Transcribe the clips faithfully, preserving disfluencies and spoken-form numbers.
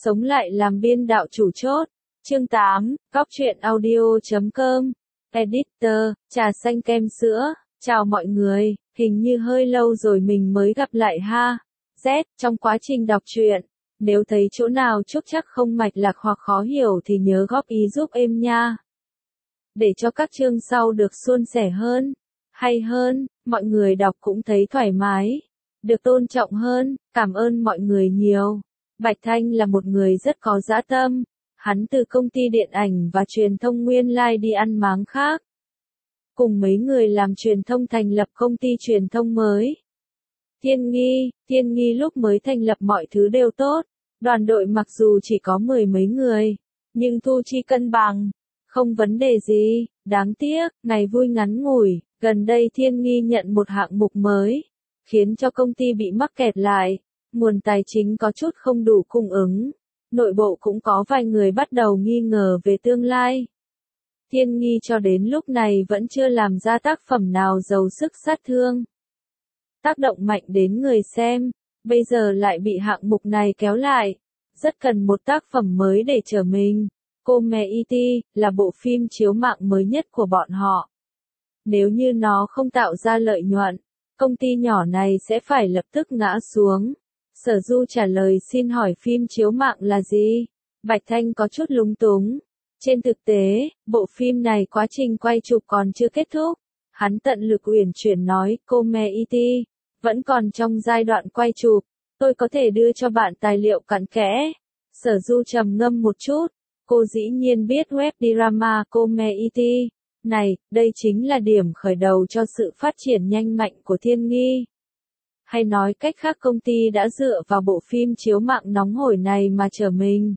Sống lại làm biên đạo chủ chốt. Chương tám, góc truyện audio chấm com. Editor, trà xanh kem sữa. Chào mọi người, hình như hơi lâu rồi mình mới gặp lại ha. Z, trong quá trình đọc truyện, nếu thấy chỗ nào trúc trắc không mạch lạc hoặc khó hiểu thì nhớ góp ý giúp em nha. Để cho các chương sau được suôn sẻ hơn, hay hơn, mọi người đọc cũng thấy thoải mái, được tôn trọng hơn, cảm ơn mọi người nhiều. Bạch Thanh là một người rất có dã tâm, hắn từ công ty điện ảnh và truyền thông nguyên lai đi ăn máng khác. Cùng mấy người làm truyền thông thành lập công ty truyền thông mới. Thiên Nghi, Thiên Nghi lúc mới thành lập mọi thứ đều tốt, đoàn đội mặc dù chỉ có mười mấy người, nhưng thu chi cân bằng, không vấn đề gì, đáng tiếc, ngày vui ngắn ngủi, gần đây Thiên Nghi nhận một hạng mục mới, khiến cho công ty bị mắc kẹt lại, nguồn tài chính có chút không đủ cung ứng, nội bộ cũng có vài người bắt đầu nghi ngờ về tương lai. Thiên Nghi cho đến lúc này vẫn chưa làm ra tác phẩm nào giàu sức sát thương, tác động mạnh đến người xem, bây giờ lại bị hạng mục này kéo lại, rất cần một tác phẩm mới để trở mình. Community là bộ phim chiếu mạng mới nhất của bọn họ. Nếu như nó không tạo ra lợi nhuận, công ty nhỏ này sẽ phải lập tức ngã xuống. Sở Du trả lời xin hỏi phim chiếu mạng là gì? Bạch Thanh có chút lúng túng. Trên thực tế, bộ phim này quá trình quay chụp còn chưa kết thúc. Hắn tận lực uyển chuyển nói, Community vẫn còn trong giai đoạn quay chụp. Tôi có thể đưa cho bạn tài liệu cặn kẽ. Sở Du trầm ngâm một chút. Cô dĩ nhiên biết web drama Community. Này, đây chính là điểm khởi đầu cho sự phát triển nhanh mạnh của Thiên Nghi. Hay nói cách khác công ty đã dựa vào bộ phim chiếu mạng nóng hổi này mà trở mình.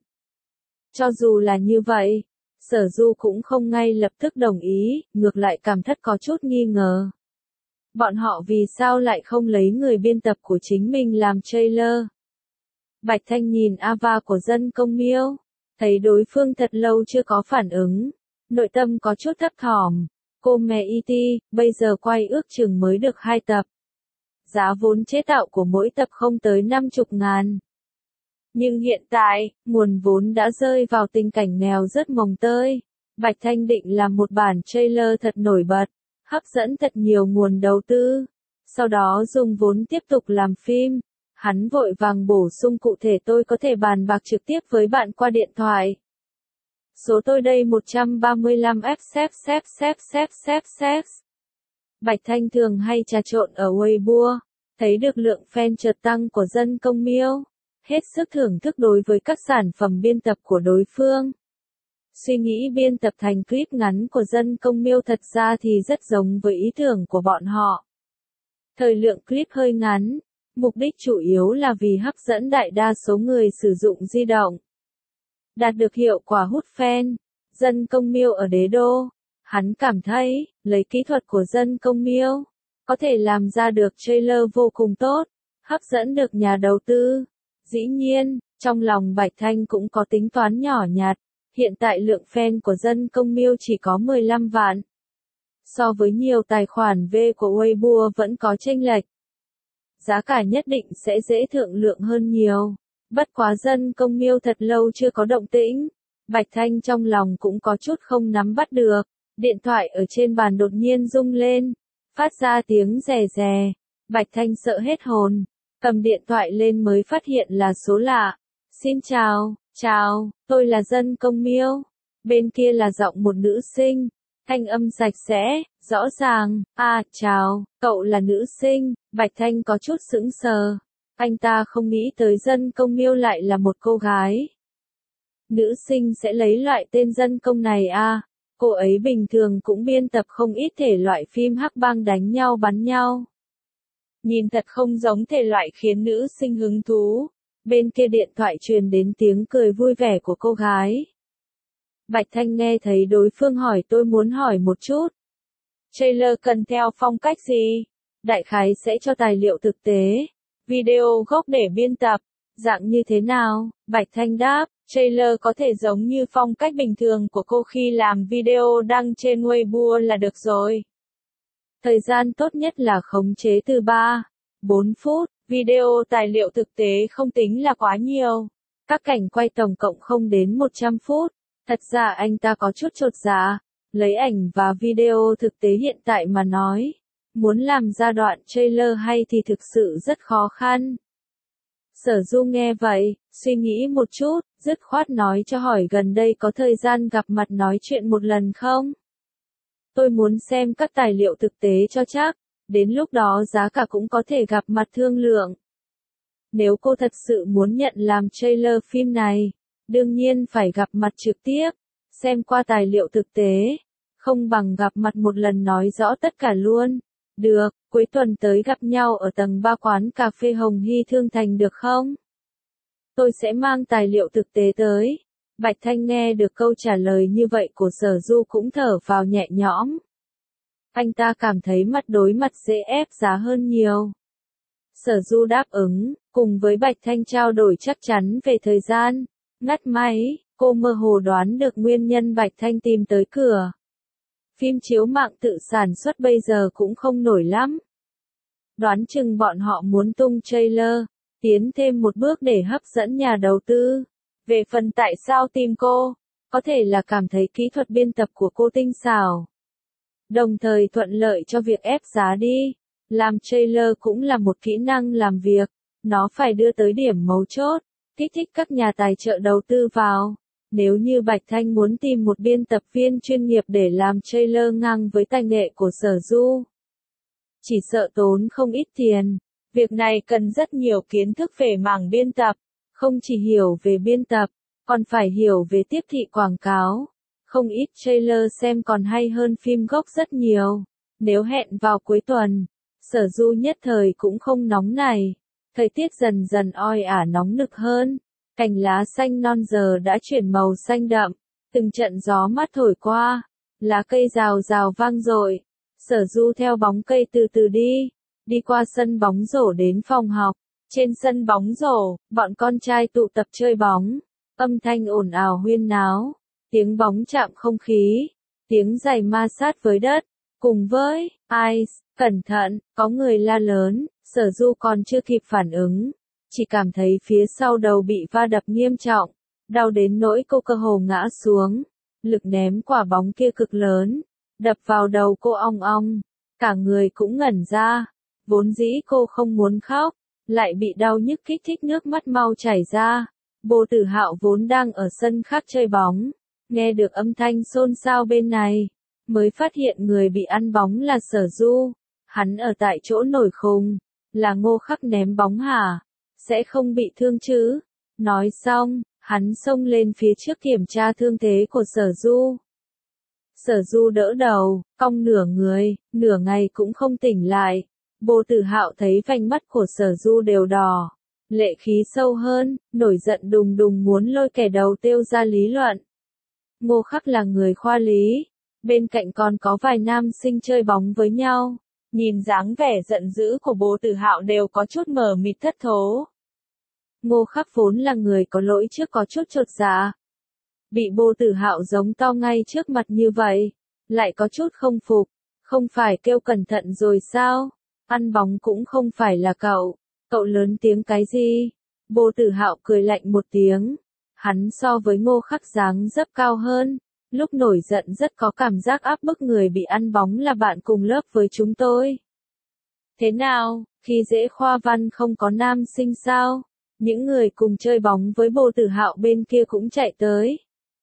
Cho dù là như vậy, Sở Du cũng không ngay lập tức đồng ý, ngược lại cảm thất có chút nghi ngờ. Bọn họ vì sao lại không lấy người biên tập của chính mình làm trailer? Bạch Thanh nhìn Ava của Dân Công Miêu, thấy đối phương thật lâu chưa có phản ứng, nội tâm có chút thấp thỏm. Community, bây giờ quay ước chừng mới được hai tập. Giá vốn chế tạo của mỗi tập không tới năm chục ngàn. Nhưng hiện tại, nguồn vốn đã rơi vào tình cảnh nghèo rất mồng tơi. Bạch Thanh định làm một bản trailer thật nổi bật, hấp dẫn thật nhiều nguồn đầu tư. Sau đó dùng vốn tiếp tục làm phim. Hắn vội vàng bổ sung cụ thể tôi có thể bàn bạc trực tiếp với bạn qua điện thoại. Số tôi đây một trăm ba mươi lăm F xếp xếp xếp xếp xếp xếp. Bạch Thanh thường hay trà trộn ở Weibo, thấy được lượng fan chợt tăng của Dân Công Miêu, hết sức thưởng thức đối với các sản phẩm biên tập của đối phương. Suy nghĩ biên tập thành clip ngắn của Dân Công Miêu thật ra thì rất giống với ý tưởng của bọn họ. Thời lượng clip hơi ngắn, mục đích chủ yếu là vì hấp dẫn đại đa số người sử dụng di động. Đạt được hiệu quả hút fan. Dân Công Miêu ở Đế Đô, hắn cảm thấy, lấy kỹ thuật của Dân Công Miêu, có thể làm ra được trailer vô cùng tốt, hấp dẫn được nhà đầu tư. Dĩ nhiên, trong lòng Bạch Thanh cũng có tính toán nhỏ nhặt, hiện tại lượng fan của Dân Công Miêu chỉ có mười lăm vạn. So với nhiều tài khoản V của Weibo vẫn có chênh lệch. Giá cả nhất định sẽ dễ thượng lượng hơn nhiều. Bất quá Dân Công Miêu thật lâu chưa có động tĩnh. Bạch Thanh trong lòng cũng có chút không nắm bắt được. Điện thoại ở trên bàn đột nhiên rung lên, phát ra tiếng rè rè. Bạch Thanh sợ hết hồn, cầm điện thoại lên mới phát hiện là số lạ. Xin chào, chào, tôi là Dân Công Miêu. Bên kia là giọng một nữ sinh, thanh âm sạch sẽ, rõ ràng. À, chào, cậu là nữ sinh. Bạch Thanh có chút sững sờ. Anh ta không nghĩ tới Dân Công Miêu lại là một cô gái. Nữ sinh sẽ lấy loại tên Dân Công này à? Cô ấy bình thường cũng biên tập không ít thể loại phim hắc bang đánh nhau bắn nhau. Nhìn thật không giống thể loại khiến nữ sinh hứng thú. Bên kia điện thoại truyền đến tiếng cười vui vẻ của cô gái. Bạch Thanh nghe thấy đối phương hỏi tôi muốn hỏi một chút. Trailer cần theo phong cách gì? Đại khái sẽ cho tài liệu thực tế. Video gốc để biên tập, dạng như thế nào? Bạch Thanh đáp, trailer có thể giống như phong cách bình thường của cô khi làm video đăng trên Weibo là được rồi. Thời gian tốt nhất là khống chế từ ba đến bốn phút, video tài liệu thực tế không tính là quá nhiều. Các cảnh quay tổng cộng không đến một trăm phút. Thật ra anh ta có chút chột dạ, lấy ảnh và video thực tế hiện tại mà nói. Muốn làm ra đoạn trailer hay thì thực sự rất khó khăn. Sở Du nghe vậy, suy nghĩ một chút, dứt khoát nói cho hỏi gần đây có thời gian gặp mặt nói chuyện một lần không? Tôi muốn xem các tài liệu thực tế cho chắc, đến lúc đó giá cả cũng có thể gặp mặt thương lượng. Nếu cô thật sự muốn nhận làm trailer phim này, đương nhiên phải gặp mặt trực tiếp, xem qua tài liệu thực tế, không bằng gặp mặt một lần nói rõ tất cả luôn. Được, cuối tuần tới gặp nhau ở tầng ba quán cà phê Hồng Hy Thương Thành được không? Tôi sẽ mang tài liệu thực tế tới. Bạch Thanh nghe được câu trả lời như vậy của Sở Du cũng thở vào nhẹ nhõm. Anh ta cảm thấy mặt đối mặt dễ ép giá hơn nhiều. Sở Du đáp ứng, cùng với Bạch Thanh trao đổi chắc chắn về thời gian. Ngắt máy, cô mơ hồ đoán được nguyên nhân Bạch Thanh tìm tới cửa. Phim chiếu mạng tự sản xuất bây giờ cũng không nổi lắm. Đoán chừng bọn họ muốn tung trailer, tiến thêm một bước để hấp dẫn nhà đầu tư. Về phần tại sao tìm cô, có thể là cảm thấy kỹ thuật biên tập của cô tinh xảo. Đồng thời thuận lợi cho việc ép giá đi. Làm trailer cũng là một kỹ năng làm việc, nó phải đưa tới điểm mấu chốt, kích thích các nhà tài trợ đầu tư vào. Nếu như Bạch Thanh muốn tìm một biên tập viên chuyên nghiệp để làm trailer ngang với tài nghệ của Sở Du, chỉ sợ tốn không ít tiền. Việc này cần rất nhiều kiến thức về mảng biên tập, không chỉ hiểu về biên tập, còn phải hiểu về tiếp thị quảng cáo. Không ít trailer xem còn hay hơn phim gốc rất nhiều. Nếu hẹn vào cuối tuần, Sở Du nhất thời cũng không nóng này. Thời tiết dần dần oi ả nóng nực hơn. Cành lá xanh non giờ đã chuyển màu xanh đậm, từng trận gió mát thổi qua, lá cây rào rào vang dội. Sở Du theo bóng cây từ từ đi, đi qua sân bóng rổ đến phòng học. Trên sân bóng rổ, bọn con trai tụ tập chơi bóng, âm thanh ồn ào huyên náo, tiếng bóng chạm không khí, tiếng giày ma sát với đất, cùng với ice, cẩn thận, có người la lớn. Sở Du còn chưa kịp phản ứng, chỉ cảm thấy phía sau đầu bị va đập nghiêm trọng, đau đến nỗi cô cơ hồ ngã xuống. Lực ném quả bóng kia cực lớn, đập vào đầu cô ong ong, cả người cũng ngẩn ra. Vốn dĩ cô không muốn khóc, lại bị đau nhức kích thích nước mắt mau chảy ra. Bồ Tử Hạo vốn đang ở sân khác chơi bóng, nghe được âm thanh xôn xao bên này, mới phát hiện người bị ăn bóng là Sở Du. Hắn ở tại chỗ nổi khùng, là Ngô Khắc ném bóng hả? Sẽ không bị thương chứ? Nói xong, hắn xông lên phía trước kiểm tra thương thế của Sở Du. Sở Du đỡ đầu, cong nửa người, nửa ngày cũng không tỉnh lại. Bồ Tử Hạo thấy vành mắt của Sở Du đều đỏ, lệ khí sâu hơn, nổi giận đùng đùng muốn lôi kẻ đầu tiêu ra lý luận. Ngô Khắc là người khoa lý, bên cạnh còn có vài nam sinh chơi bóng với nhau. Nhìn dáng vẻ giận dữ của Bồ Tử Hạo đều có chút mờ mịt thất thố. Ngô Khắc vốn là người có lỗi trước có chút chột dạ. Bị Bồ Tử Hạo giống to ngay trước mặt như vậy, lại có chút không phục, không phải kêu cẩn thận rồi sao? Ăn bóng cũng không phải là cậu, cậu lớn tiếng cái gì? Bồ Tử Hạo cười lạnh một tiếng, hắn so với Ngô Khắc dáng dấp cao hơn, lúc nổi giận rất có cảm giác áp bức người bị ăn bóng là bạn cùng lớp với chúng tôi. Thế nào, khi dễ khoa văn không có nam sinh sao? Những người cùng chơi bóng với Bồ Tử Hạo bên kia cũng chạy tới.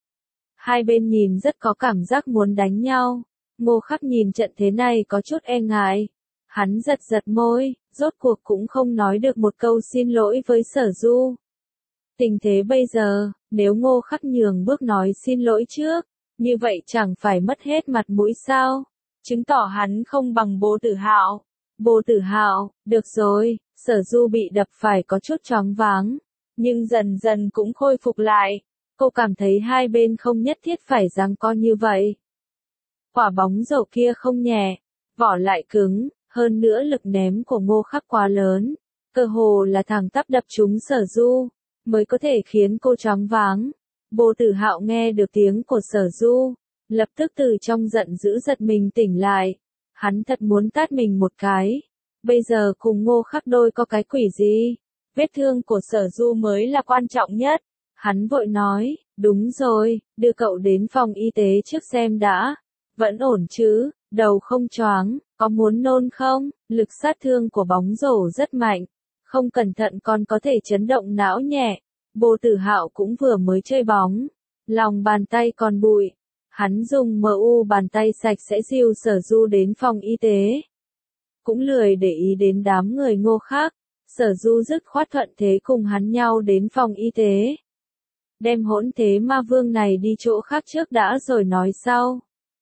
Hai bên nhìn rất có cảm giác muốn đánh nhau. Ngô Khắc nhìn trận thế này có chút e ngại. Hắn giật giật môi, rốt cuộc cũng không nói được một câu xin lỗi với Sở Du. Tình thế bây giờ, nếu Ngô Khắc nhường bước nói xin lỗi trước, như vậy chẳng phải mất hết mặt mũi sao? Chứng tỏ hắn không bằng Bồ Tử Hạo. Bồ Tử Hạo, được rồi, Sở Du bị đập phải có chút choáng váng, nhưng dần dần cũng khôi phục lại. Cô cảm thấy hai bên không nhất thiết phải giằng co như vậy. Quả bóng rổ kia không nhẹ, vỏ lại cứng, hơn nữa lực ném của Ngô Khắc quá lớn, cơ hồ là thẳng tắp đập trúng Sở Du, mới có thể khiến cô choáng váng. Bồ Tử Hạo nghe được tiếng của Sở Du, lập tức từ trong giận dữ giật mình tỉnh lại. Hắn thật muốn tát mình một cái. Bây giờ cùng Ngô Khắc đôi có cái quỷ gì? Vết thương của Sở Du mới là quan trọng nhất. Hắn vội nói, đúng rồi, đưa cậu đến phòng y tế trước xem đã. Vẫn ổn chứ, đầu không choáng, có muốn nôn không? Lực sát thương của bóng rổ rất mạnh, không cẩn thận còn có thể chấn động não nhẹ. Bồ Tử Hạo cũng vừa mới chơi bóng, lòng bàn tay còn bụi. Hắn dùng em u bàn tay sạch sẽ dìu Sở Du đến phòng y tế. Cũng lười để ý đến đám người Ngô khác, Sở Du dứt khoát thuận thế cùng hắn nhau đến phòng y tế. Đem hỗn thế ma vương này đi chỗ khác trước đã rồi nói sau.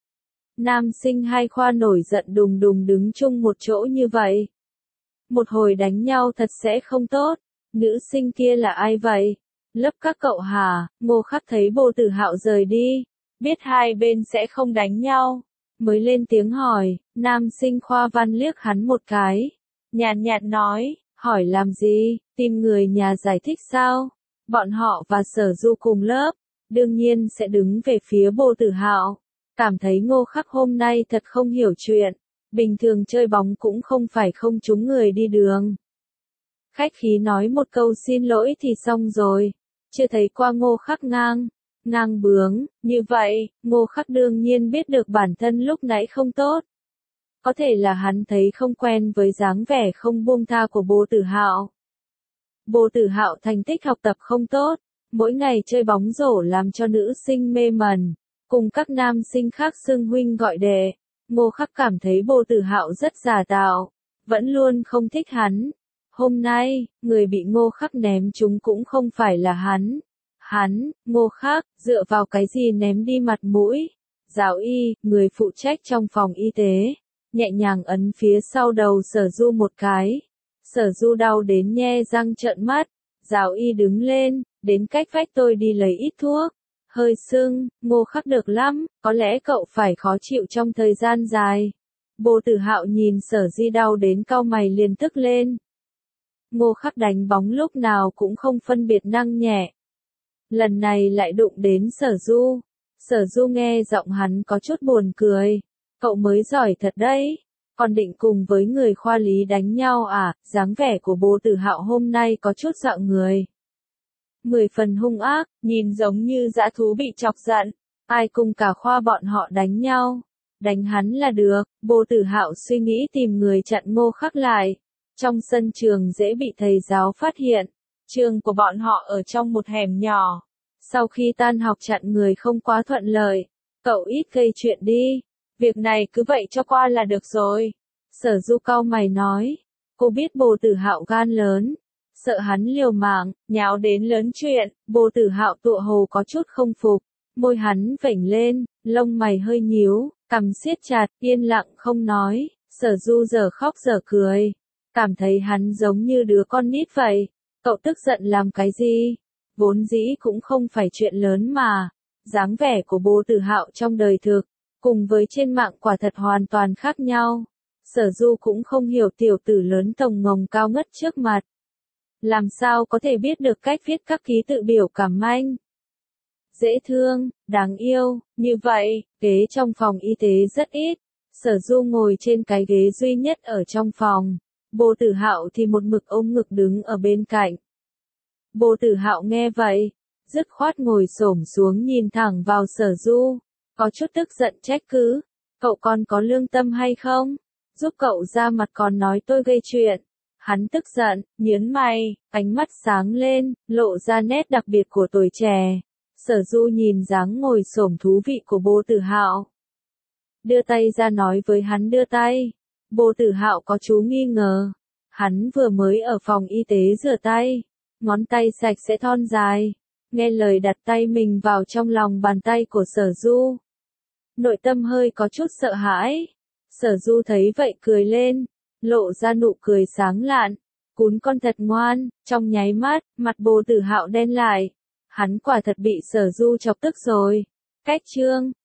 Nam sinh hai khoa nổi giận đùng đùng đứng chung một chỗ như vậy. Một hồi đánh nhau thật sẽ không tốt. Nữ sinh kia là ai vậy? Lớp các cậu hả? Ngô Khắc thấy Bồ Tử Hạo rời đi, biết hai bên sẽ không đánh nhau, mới lên tiếng hỏi. Nam sinh khoa văn liếc hắn một cái, nhàn nhạt nói, hỏi làm gì, tìm người nhà giải thích sao? Bọn họ và Sở Du cùng lớp, đương nhiên sẽ đứng về phía Bồ Tử Hạo. Cảm thấy Ngô Khắc hôm nay thật không hiểu chuyện, bình thường chơi bóng cũng không phải không trúng người đi đường. Khách khí nói một câu xin lỗi thì xong rồi, chưa thấy qua Ngô Khắc ngang, ngang bướng, như vậy, Ngô Khắc đương nhiên biết được bản thân lúc nãy không tốt. Có thể là hắn thấy không quen với dáng vẻ không buông tha của Bồ Tử Hạo. Bồ Tử Hạo thành tích học tập không tốt, mỗi ngày chơi bóng rổ làm cho nữ sinh mê mẩn, cùng các nam sinh khác xưng huynh gọi đệ. Ngô Khắc cảm thấy Bồ Tử Hạo rất giả tạo, vẫn luôn không thích hắn. Hôm nay, người bị Ngô Khắc ném chúng cũng không phải là hắn. Hắn, Ngô Khắc, dựa vào cái gì ném đi mặt mũi? Giáo y, người phụ trách trong phòng y tế, nhẹ nhàng ấn phía sau đầu Sở Du một cái. Sở Du đau đến nhe răng trợn mắt. Giáo y đứng lên, đến cách vách tôi đi lấy ít thuốc. Hơi sưng, Ngô Khắc được lắm, có lẽ cậu phải khó chịu trong thời gian dài. Bồ Tử Hạo nhìn Sở Di đau đến cau mày liền tức lên. Ngô Khắc đánh bóng lúc nào cũng không phân biệt nặng nhẹ. Lần này lại đụng đến Sở Du. Sở Du nghe giọng hắn có chút buồn cười. Cậu mới giỏi thật đấy. Còn định cùng với người khoa lý đánh nhau à? Dáng vẻ của Bồ Tử Hạo hôm nay có chút dọa người. Mười phần hung ác, nhìn giống như dã thú bị chọc giận. Ai cùng cả khoa bọn họ đánh nhau? Đánh hắn là được. Bồ Tử Hạo suy nghĩ tìm người chặn Ngô Khắc lại. Trong sân trường dễ bị thầy giáo phát hiện. Trường của bọn họ ở trong một hẻm nhỏ. Sau khi tan học chặn người không quá thuận lợi. Cậu ít gây chuyện đi. Việc này cứ vậy cho qua là được rồi. Sở Du cau mày nói. Cô biết Bồ Tử Hạo gan lớn. Sợ hắn liều mạng, nháo đến lớn chuyện. Bồ Tử Hạo tựa hồ có chút không phục. Môi hắn vểnh lên, lông mày hơi nhíu, cằm siết chặt, yên lặng không nói. Sở Du giờ khóc giờ cười. Cảm thấy hắn giống như đứa con nít vậy. Cậu tức giận làm cái gì? Vốn dĩ cũng không phải chuyện lớn mà. Dáng vẻ của Bồ Tử Hạo trong đời thực, cùng với trên mạng quả thật hoàn toàn khác nhau. Sở Du cũng không hiểu tiểu tử lớn tổng ngồng cao ngất trước mặt. Làm sao có thể biết được cách viết các ký tự biểu cảm anh? Dễ thương, đáng yêu, như vậy, ghế trong phòng y tế rất ít. Sở Du ngồi trên cái ghế duy nhất ở trong phòng. Bồ Tử Hạo thì một mực ôm ngực đứng ở bên cạnh. Bồ Tử Hạo nghe vậy, dứt khoát ngồi xổm xuống nhìn thẳng vào Sở Du, có chút tức giận trách cứ. Cậu còn có lương tâm hay không? Giúp cậu ra mặt còn nói tôi gây chuyện. Hắn tức giận, nhướng mày, ánh mắt sáng lên, lộ ra nét đặc biệt của tuổi trẻ. Sở Du nhìn dáng ngồi xổm thú vị của Bồ Tử Hạo. Đưa tay ra nói với hắn đưa tay. Bồ Tử Hạo có chú nghi ngờ. Hắn vừa mới ở phòng y tế rửa tay. Ngón tay sạch sẽ thon dài. Nghe lời đặt tay mình vào trong lòng bàn tay của Sở Du. Nội tâm hơi có chút sợ hãi. Sở Du thấy vậy cười lên. Lộ ra nụ cười sáng lạn. Cún con thật ngoan. Trong nháy mắt, mặt Bồ Tử Hạo đen lại. Hắn quả thật bị Sở Du chọc tức rồi. Cách chương